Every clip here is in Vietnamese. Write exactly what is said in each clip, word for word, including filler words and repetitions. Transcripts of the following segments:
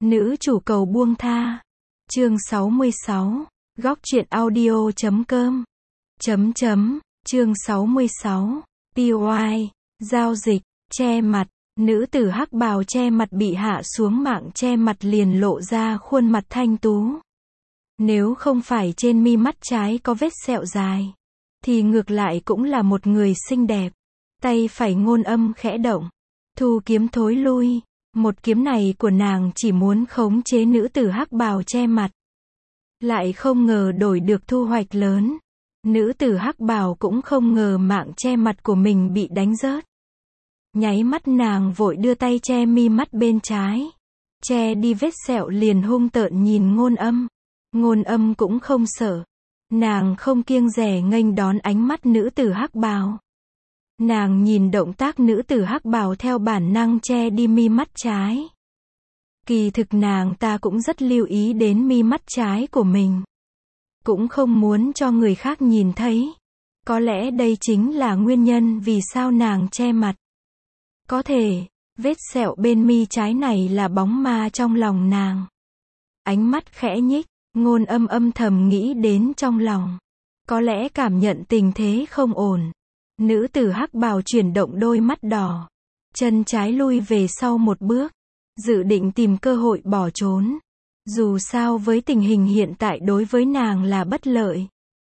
Nữ chủ cầu buông tha. Chương sáu mươi sáu. Góc truyện audio chấm com. Chấm chấm. Chương sáu mươi sáu. pê i. Giao dịch. Che mặt. Nữ tử hắc bào che mặt bị hạ xuống mạng che mặt liền lộ ra khuôn mặt thanh tú. Nếu không phải trên mi mắt trái có vết sẹo dài, thì ngược lại cũng là một người xinh đẹp. Tay phải Ngôn Âm khẽ động, thu kiếm thối lui. Một kiếm này của nàng chỉ muốn khống chế nữ tử hắc bào che mặt. Lại không ngờ đổi được thu hoạch lớn. Nữ tử hắc bào cũng không ngờ mạng che mặt của mình bị đánh rớt. Nháy mắt nàng vội đưa tay che mi mắt bên trái. Che đi vết sẹo liền hung tợn nhìn Ngôn Âm. Ngôn Âm cũng không sợ. Nàng không kiêng dè nghênh đón ánh mắt nữ tử hắc bào. Nàng nhìn động tác nữ tử hắc bào theo bản năng che đi mi mắt trái. Kỳ thực nàng ta cũng rất lưu ý đến mi mắt trái của mình. Cũng không muốn cho người khác nhìn thấy. Có lẽ đây chính là nguyên nhân vì sao nàng che mặt. Có thể, vết sẹo bên mi trái này là bóng ma trong lòng nàng. Ánh mắt khẽ nhích, Ngôn Âm âm thầm nghĩ đến trong lòng. Có lẽ cảm nhận tình thế không ổn. Nữ tử hắc bào chuyển động đôi mắt đỏ. Chân trái lui về sau một bước. Dự định tìm cơ hội bỏ trốn. Dù sao với tình hình hiện tại đối với nàng là bất lợi.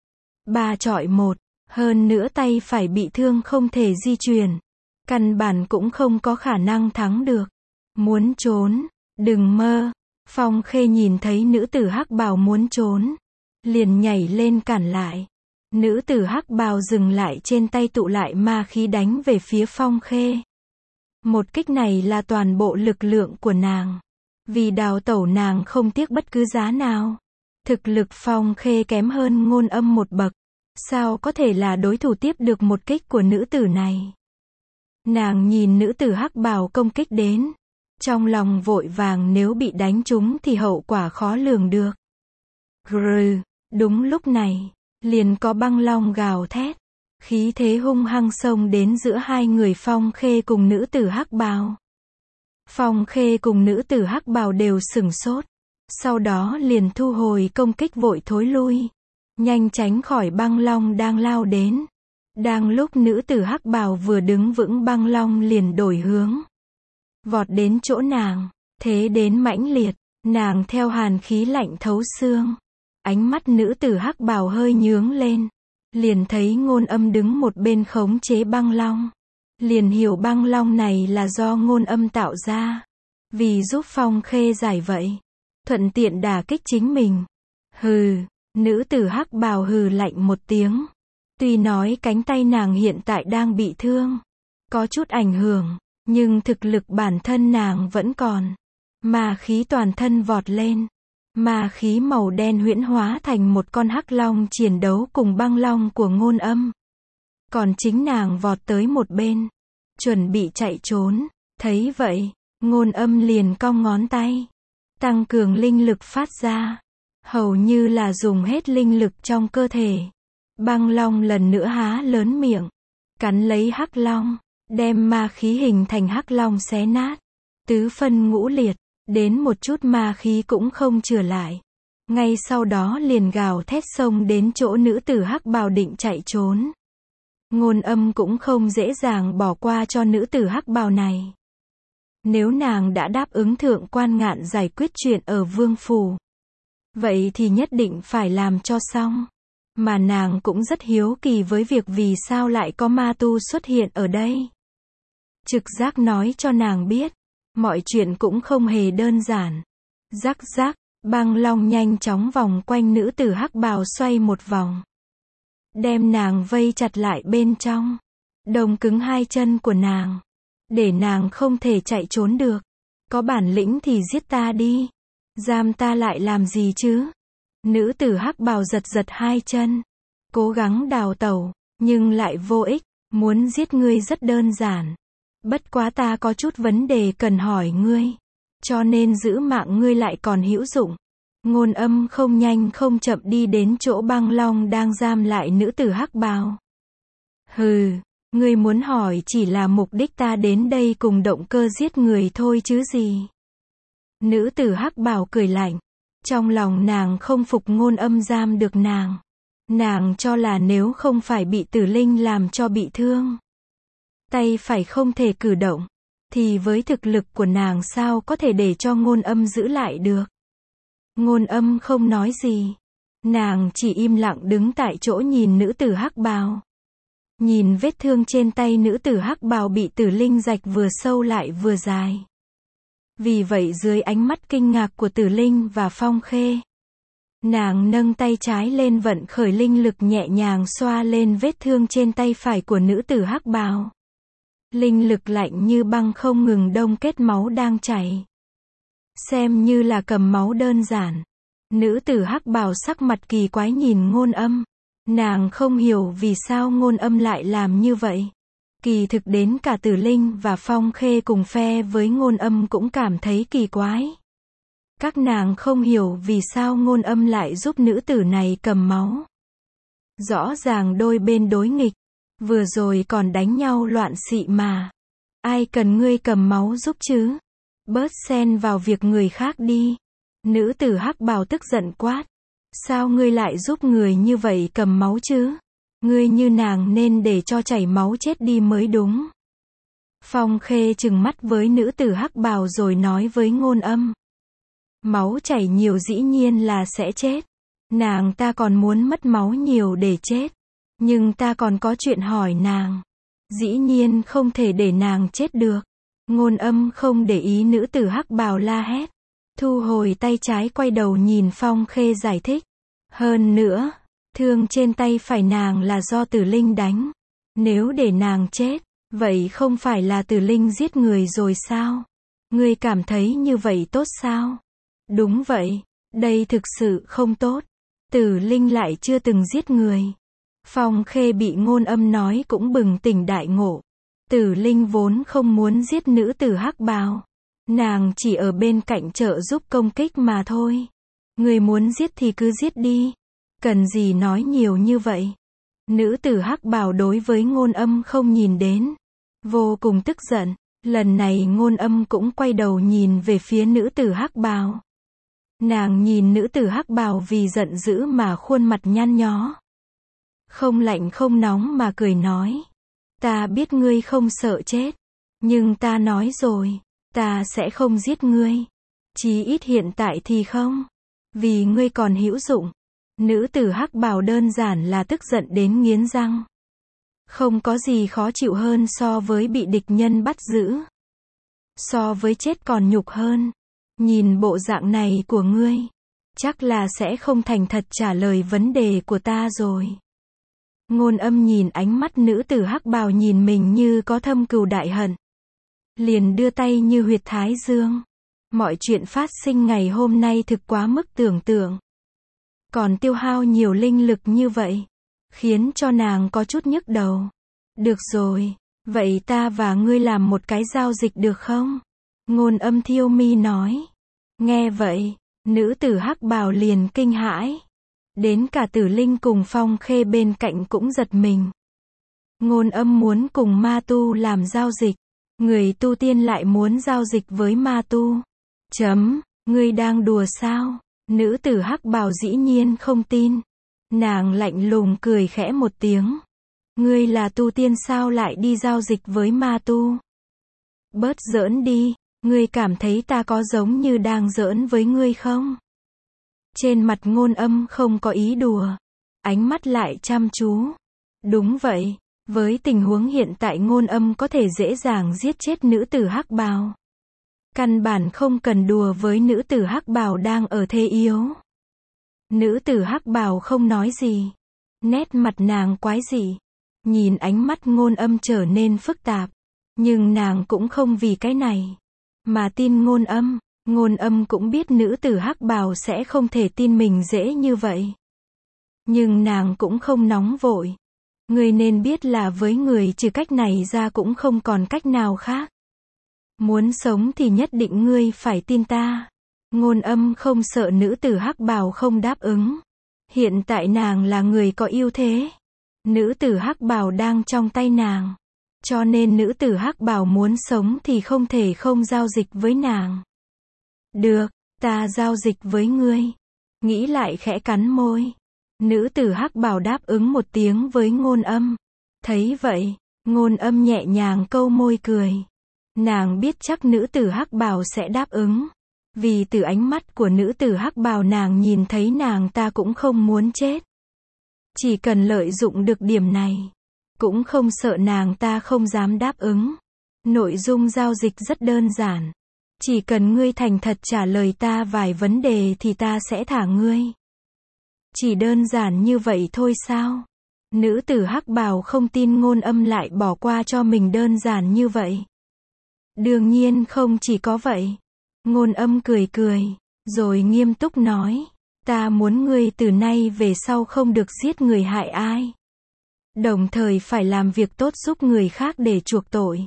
Ba chọi một. Hơn nữa tay phải bị thương không thể di chuyển. Căn bản cũng không có khả năng thắng được. Muốn trốn. Đừng mơ. Phong Khê nhìn thấy nữ tử hắc bào muốn trốn. Liền nhảy lên cản lại. Nữ tử hắc bào dừng lại trên tay tụ lại ma khí đánh về phía Phong Khê. Một kích này là toàn bộ lực lượng của nàng. Vì đào tẩu nàng không tiếc bất cứ giá nào. Thực lực Phong Khê kém hơn Ngôn Âm một bậc. Sao có thể là đối thủ tiếp được một kích của nữ tử này? Nàng nhìn nữ tử hắc bào công kích đến. Trong lòng vội vàng nếu bị đánh trúng thì hậu quả khó lường được. Grừ, đúng lúc này, liền có băng long gào thét. Khí thế hung hăng xông đến giữa hai người Phong Khê cùng nữ tử hắc bào. Phong Khê cùng nữ tử hắc bào đều sửng sốt. Sau đó liền thu hồi công kích vội thối lui. Nhanh tránh khỏi băng long đang lao đến. Đang lúc nữ tử hắc bào vừa đứng vững băng long liền đổi hướng. Vọt đến chỗ nàng. Thế đến mãnh liệt. Nàng theo hàn khí lạnh thấu xương. Ánh mắt nữ tử hắc bào hơi nhướng lên. Liền thấy Ngôn Âm đứng một bên khống chế băng long. Liền hiểu băng long này là do Ngôn Âm tạo ra. Vì giúp Phong Khê giải vậy. Thuận tiện đả kích chính mình. Hừ. Nữ tử hắc bào hừ lạnh một tiếng. Tuy nói cánh tay nàng hiện tại đang bị thương. Có chút ảnh hưởng. Nhưng thực lực bản thân nàng vẫn còn. Ma khí toàn thân vọt lên. Ma khí màu đen huyễn hóa thành một con hắc long chiến đấu cùng băng long của Ngôn Âm. Còn chính nàng vọt tới một bên. Chuẩn bị chạy trốn. Thấy vậy, Ngôn Âm liền cong ngón tay. Tăng cường linh lực phát ra. Hầu như là dùng hết linh lực trong cơ thể. Băng long lần nữa há lớn miệng. Cắn lấy hắc long. Đem ma khí hình thành hắc long xé nát. Tứ phân ngũ liệt. Đến một chút ma khí cũng không chừa lại. Ngay sau đó liền gào thét xông đến chỗ nữ tử hắc bào định chạy trốn. Ngôn Âm cũng không dễ dàng bỏ qua cho nữ tử hắc bào này. Nếu nàng đã đáp ứng Thượng Quan Ngạn giải quyết chuyện ở Vương Phủ, vậy thì nhất định phải làm cho xong. Mà nàng cũng rất hiếu kỳ với việc vì sao lại có ma tu xuất hiện ở đây. Trực giác nói cho nàng biết. Mọi chuyện cũng không hề đơn giản. Rắc rắc, băng long nhanh chóng vòng quanh nữ tử hắc bào xoay một vòng. Đem nàng vây chặt lại bên trong. Đông cứng hai chân của nàng. Để nàng không thể chạy trốn được. Có bản lĩnh thì giết ta đi. Giam ta lại làm gì chứ? Nữ tử hắc bào giật giật hai chân. Cố gắng đào tẩu, nhưng lại vô ích. Muốn giết ngươi rất đơn giản. Bất quá ta có chút vấn đề cần hỏi ngươi. Cho nên giữ mạng ngươi lại còn hữu dụng. Ngôn Âm không nhanh không chậm đi đến chỗ băng long đang giam lại nữ tử hắc bào. Hừ, ngươi muốn hỏi chỉ là mục đích ta đến đây cùng động cơ giết người thôi chứ gì. Nữ tử hắc bào cười lạnh. Trong lòng nàng không phục Ngôn Âm giam được nàng. Nàng cho là nếu không phải bị Tử Linh làm cho bị thương, tay phải không thể cử động, thì với thực lực của nàng sao có thể để cho Ngôn Âm giữ lại được. Ngôn Âm không nói gì. Nàng chỉ im lặng đứng tại chỗ nhìn nữ tử hắc bào. Nhìn vết thương trên tay nữ tử hắc bào bị Tử Linh rạch vừa sâu lại vừa dài. Vì vậy dưới ánh mắt kinh ngạc của Tử Linh và Phong Khê, nàng nâng tay trái lên vận khởi linh lực nhẹ nhàng xoa lên vết thương trên tay phải của nữ tử hắc bào. Linh lực lạnh như băng không ngừng đông kết máu đang chảy. Xem như là cầm máu đơn giản. Nữ tử hắc bào sắc mặt kỳ quái nhìn Ngôn Âm. Nàng không hiểu vì sao Ngôn Âm lại làm như vậy. Kỳ thực đến cả Tử Linh và Phong Khê cùng phe với Ngôn Âm cũng cảm thấy kỳ quái. Các nàng không hiểu vì sao Ngôn Âm lại giúp nữ tử này cầm máu. Rõ ràng đôi bên đối nghịch, vừa rồi còn đánh nhau loạn xị mà. Ai cần ngươi cầm máu giúp chứ? Bớt xen vào việc người khác đi. Nữ tử hắc bào tức giận quát. Sao ngươi lại giúp người như vậy cầm máu chứ? Ngươi như nàng nên để cho chảy máu chết đi mới đúng. Phong Khê trừng mắt với nữ tử hắc bào rồi nói với Ngôn Âm. Máu chảy nhiều dĩ nhiên là sẽ chết. Nàng ta còn muốn mất máu nhiều để chết. Nhưng ta còn có chuyện hỏi nàng. Dĩ nhiên không thể để nàng chết được. Ngôn Âm không để ý nữ tử hắc bào la hét. Thu hồi tay trái quay đầu nhìn Phong Khê giải thích. Hơn nữa, thương trên tay phải nàng là do Tử Linh đánh. Nếu để nàng chết, vậy không phải là Tử Linh giết người rồi sao? Ngươi cảm thấy như vậy tốt sao? Đúng vậy, đây thực sự không tốt. Tử Linh lại chưa từng giết người. Phong Khê bị Ngôn Âm nói cũng bừng tỉnh đại ngộ. Tử Linh vốn không muốn giết nữ tử hắc bào. Nàng chỉ ở bên cạnh trợ giúp công kích mà thôi. Người muốn giết thì cứ giết đi. Cần gì nói nhiều như vậy. Nữ tử hắc bào đối với Ngôn Âm không nhìn đến. Vô cùng tức giận. Lần này Ngôn Âm cũng quay đầu nhìn về phía nữ tử hắc bào. Nàng nhìn nữ tử hắc bào vì giận dữ mà khuôn mặt nhăn nhó. Không lạnh không nóng mà cười nói. Ta biết ngươi không sợ chết. Nhưng ta nói rồi. Ta sẽ không giết ngươi. Chí ít hiện tại thì không. Vì ngươi còn hữu dụng. Nữ tử hắc bào đơn giản là tức giận đến nghiến răng. Không có gì khó chịu hơn so với bị địch nhân bắt giữ. So với chết còn nhục hơn. Nhìn bộ dạng này của ngươi, chắc là sẽ không thành thật trả lời vấn đề của ta rồi. Ngôn Âm nhìn ánh mắt nữ tử hắc bào nhìn mình như có thâm cừu đại hận. Liền đưa tay như huyệt thái dương. Mọi chuyện phát sinh ngày hôm nay thực quá mức tưởng tượng. Còn tiêu hao nhiều linh lực như vậy, khiến cho nàng có chút nhức đầu. Được rồi, vậy ta và ngươi làm một cái giao dịch được không? Ngôn Âm thiêu mi nói. Nghe vậy, nữ tử hắc bào liền kinh hãi. Đến cả Tử Linh cùng Phong Khê bên cạnh cũng giật mình. Ngôn Âm muốn cùng ma tu làm giao dịch. Người tu tiên lại muốn giao dịch với ma tu. Chấm, ngươi đang đùa sao? Nữ tử hắc bào dĩ nhiên không tin. Nàng lạnh lùng cười khẽ một tiếng. Ngươi là tu tiên sao lại đi giao dịch với ma tu? Bớt giỡn đi, ngươi cảm thấy ta có giống như đang giỡn với ngươi không? Trên mặt Ngôn Âm không có ý đùa. Ánh mắt lại chăm chú. Đúng vậy, với tình huống hiện tại Ngôn Âm có thể dễ dàng giết chết nữ tử hắc bào. Căn bản không cần đùa với nữ tử hắc bào đang ở thế yếu. Nữ tử hắc bào không nói gì. Nét mặt nàng quái dị. Nhìn ánh mắt Ngôn Âm trở nên phức tạp. Nhưng nàng cũng không vì cái này mà tin Ngôn Âm. Ngôn Âm cũng biết nữ tử hắc bào sẽ không thể tin mình dễ như vậy. Nhưng nàng cũng không nóng vội. Ngươi nên biết là với người trừ cách này ra cũng không còn cách nào khác. Muốn sống thì nhất định ngươi phải tin ta. Ngôn Âm không sợ nữ tử hắc bào không đáp ứng. Hiện tại nàng là người có ưu thế. Nữ tử hắc bào đang trong tay nàng. Cho nên nữ tử hắc bào muốn sống thì không thể không giao dịch với nàng. Được, ta giao dịch với ngươi. Nghĩ lại khẽ cắn môi. Nữ tử hắc bào đáp ứng một tiếng với Ngôn Âm. Thấy vậy, Ngôn Âm nhẹ nhàng câu môi cười. Nàng biết chắc nữ tử hắc bào sẽ đáp ứng. Vì từ ánh mắt của nữ tử hắc bào nàng nhìn thấy nàng ta cũng không muốn chết. Chỉ cần lợi dụng được điểm này, cũng không sợ nàng ta không dám đáp ứng. Nội dung giao dịch rất đơn giản. Chỉ cần ngươi thành thật trả lời ta vài vấn đề thì ta sẽ thả ngươi. Chỉ đơn giản như vậy thôi sao? Nữ tử hắc bào không tin Ngôn Âm lại bỏ qua cho mình đơn giản như vậy. Đương nhiên không chỉ có vậy. Ngôn Âm cười cười, rồi nghiêm túc nói. Ta muốn ngươi từ nay về sau không được giết người hại ai. Đồng thời phải làm việc tốt giúp người khác để chuộc tội.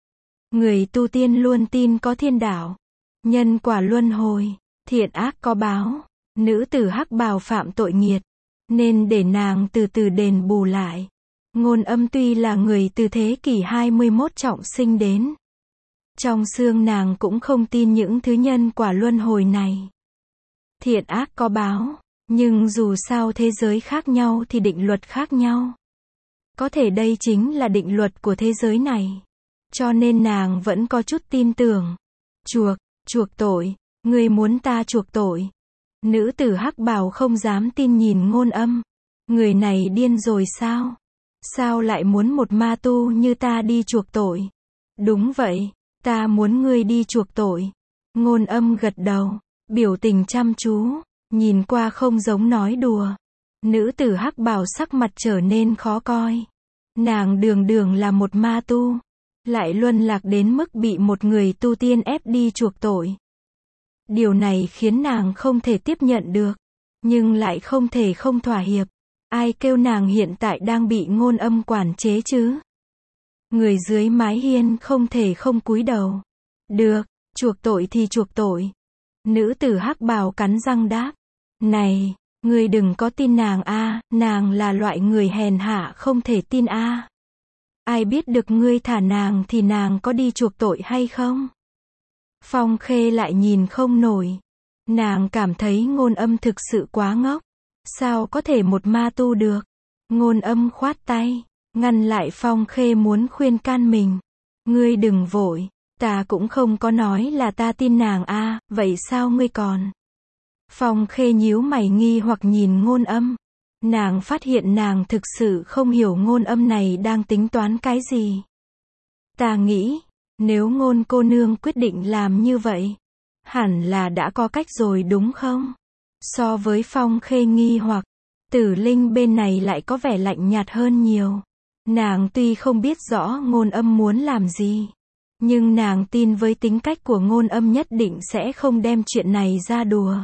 Người tu tiên luôn tin có thiên đạo, nhân quả luân hồi, thiện ác có báo. Nữ tử hắc bào phạm tội nghiệt, nên để nàng từ từ đền bù lại. Ngôn Âm tuy là người từ thế kỷ hai mươi mốt trọng sinh đến. Trong xương nàng cũng không tin những thứ nhân quả luân hồi này. Thiện ác có báo, nhưng dù sao thế giới khác nhau thì định luật khác nhau. Có thể đây chính là định luật của thế giới này. Cho nên nàng vẫn có chút tin tưởng. Chuộc, chuộc tội, ngươi muốn ta chuộc tội. Nữ tử hắc bào không dám tin nhìn Ngôn Âm. Người này điên rồi sao? Sao lại muốn một ma tu như ta đi chuộc tội? Đúng vậy, ta muốn ngươi đi chuộc tội. Ngôn Âm gật đầu, biểu tình chăm chú, nhìn qua không giống nói đùa. Nữ tử hắc bào sắc mặt trở nên khó coi. Nàng đường đường là một ma tu, lại luân lạc đến mức bị một người tu tiên ép đi chuộc tội. Điều này khiến nàng không thể tiếp nhận được, nhưng lại không thể không thỏa hiệp. Ai kêu nàng hiện tại đang bị Ngôn Âm quản chế chứ? Người dưới mái hiên không thể không cúi đầu. Được, chuộc tội thì chuộc tội. Nữ tử hắc bào cắn răng đáp. Này, ngươi đừng có tin nàng a, nàng là loại người hèn hạ không thể tin a. Ai biết được ngươi thả nàng thì nàng có đi chuộc tội hay không? Phong Khê lại nhìn không nổi. Nàng cảm thấy Ngôn Âm thực sự quá ngốc. Sao có thể một ma tu được? Ngôn Âm khoát tay, ngăn lại Phong Khê muốn khuyên can mình. Ngươi đừng vội, ta cũng không có nói là ta tin nàng a, vậy sao ngươi còn? Phong Khê nhíu mày nghi hoặc nhìn Ngôn Âm. Nàng phát hiện nàng thực sự không hiểu Ngôn Âm này đang tính toán cái gì. Ta nghĩ, nếu Ngôn cô nương quyết định làm như vậy, hẳn là đã có cách rồi đúng không? So với Phong Khê nghi hoặc, Tử Linh bên này lại có vẻ lạnh nhạt hơn nhiều. Nàng tuy không biết rõ Ngôn Âm muốn làm gì, nhưng nàng tin với tính cách của Ngôn Âm nhất định sẽ không đem chuyện này ra đùa.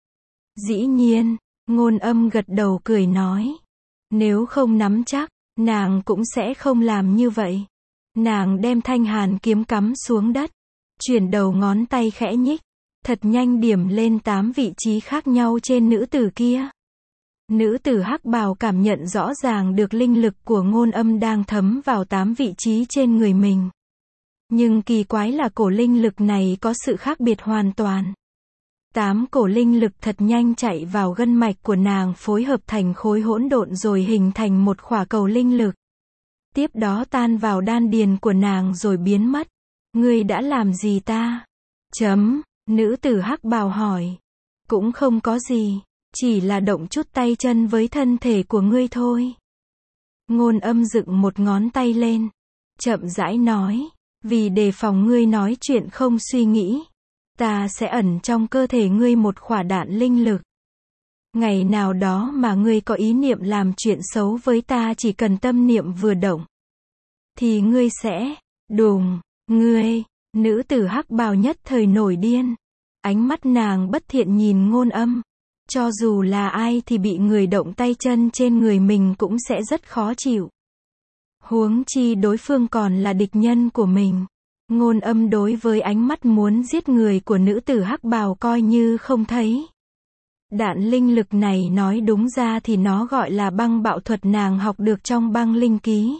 Dĩ nhiên, Ngôn Âm gật đầu cười nói. Nếu không nắm chắc, nàng cũng sẽ không làm như vậy. Nàng đem thanh hàn kiếm cắm xuống đất, chuyển đầu ngón tay khẽ nhích, thật nhanh điểm lên tám vị trí khác nhau trên nữ tử kia. Nữ tử hắc bào cảm nhận rõ ràng được linh lực của Ngôn Âm đang thấm vào tám vị trí trên người mình. Nhưng kỳ quái là cổ linh lực này có sự khác biệt hoàn toàn. Tám cổ linh lực thật nhanh chạy vào gân mạch của nàng phối hợp thành khối hỗn độn rồi hình thành một khỏa cầu linh lực. Tiếp đó tan vào đan điền của nàng rồi biến mất. Ngươi đã làm gì ta? Chấm, nữ tử hắc bào hỏi. Cũng không có gì, chỉ là động chút tay chân với thân thể của ngươi thôi. Ngôn Âm dựng một ngón tay lên, chậm rãi nói, vì đề phòng ngươi nói chuyện không suy nghĩ, ta sẽ ẩn trong cơ thể ngươi một khỏa đạn linh lực. Ngày nào đó mà ngươi có ý niệm làm chuyện xấu với ta, chỉ cần tâm niệm vừa động, thì ngươi sẽ, đùng, ngươi, nữ tử hắc bào nhất thời nổi điên. Ánh mắt nàng bất thiện nhìn Ngôn Âm. Cho dù là ai thì bị người động tay chân trên người mình cũng sẽ rất khó chịu. Huống chi đối phương còn là địch nhân của mình. Ngôn Âm đối với ánh mắt muốn giết người của nữ tử hắc bào coi như không thấy. Đạn linh lực này nói đúng ra thì nó gọi là băng bạo thuật nàng học được trong băng linh ký.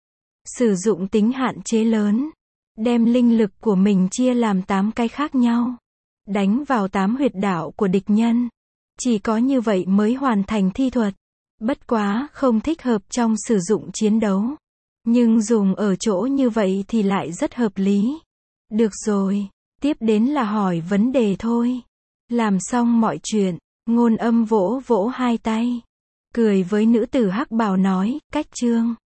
Sử dụng tính hạn chế lớn, đem linh lực của mình chia làm tám cái khác nhau. đánh vào tám huyệt đạo của địch nhân. Chỉ có như vậy mới hoàn thành thi thuật. Bất quá, không thích hợp trong sử dụng chiến đấu. Nhưng dùng ở chỗ như vậy thì lại rất hợp lý. Được rồi, tiếp đến là hỏi vấn đề thôi. Làm xong mọi chuyện, Ngôn Âm vỗ vỗ hai tay. Cười với nữ tử hắc bào nói, cách chương.